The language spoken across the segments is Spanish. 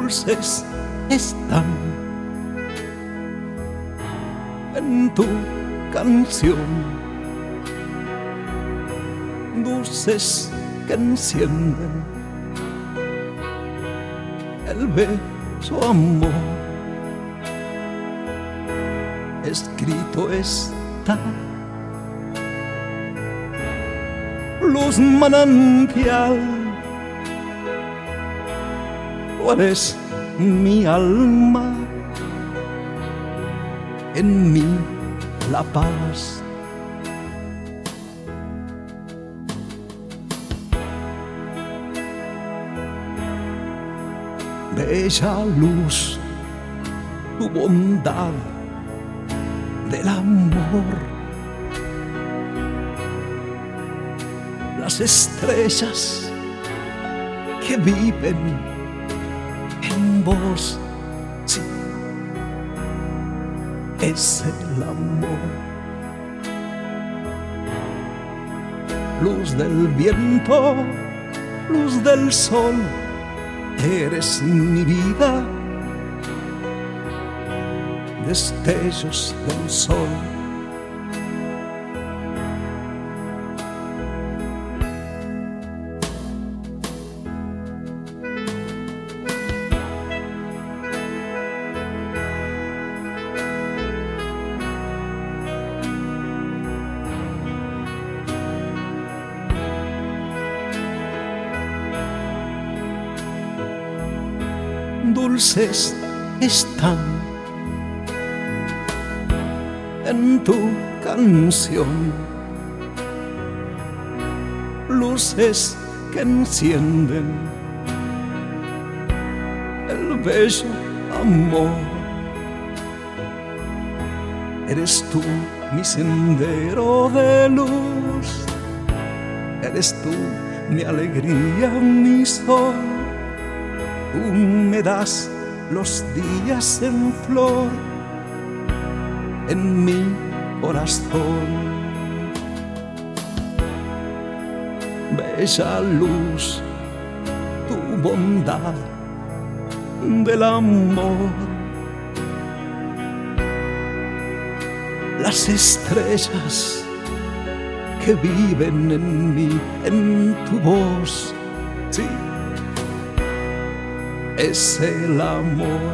dulces están en tu canción, dulces que encienden el beso amor. Escrito está, luz manantial, tú eres mi alma, en mí la paz. Bella luz, tu bondad del amor. Las estrellas que viven en vos, sí, es el amor. Luz del viento, luz del sol, eres mi vida, destellos del sol. Dulces están en tu canción, luces que encienden el bello amor. Eres tú mi sendero de luz, eres tú mi alegría, mi sol. Tú me das los días en flor en mi corazón. Bella luz, tu bondad del amor. Las estrellas que viven en mí, en tu voz, sí, es el amor,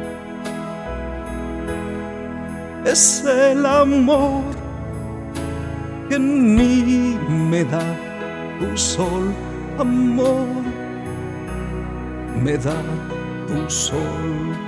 es el amor que en mí me da tu sol, amor, me da tu sol.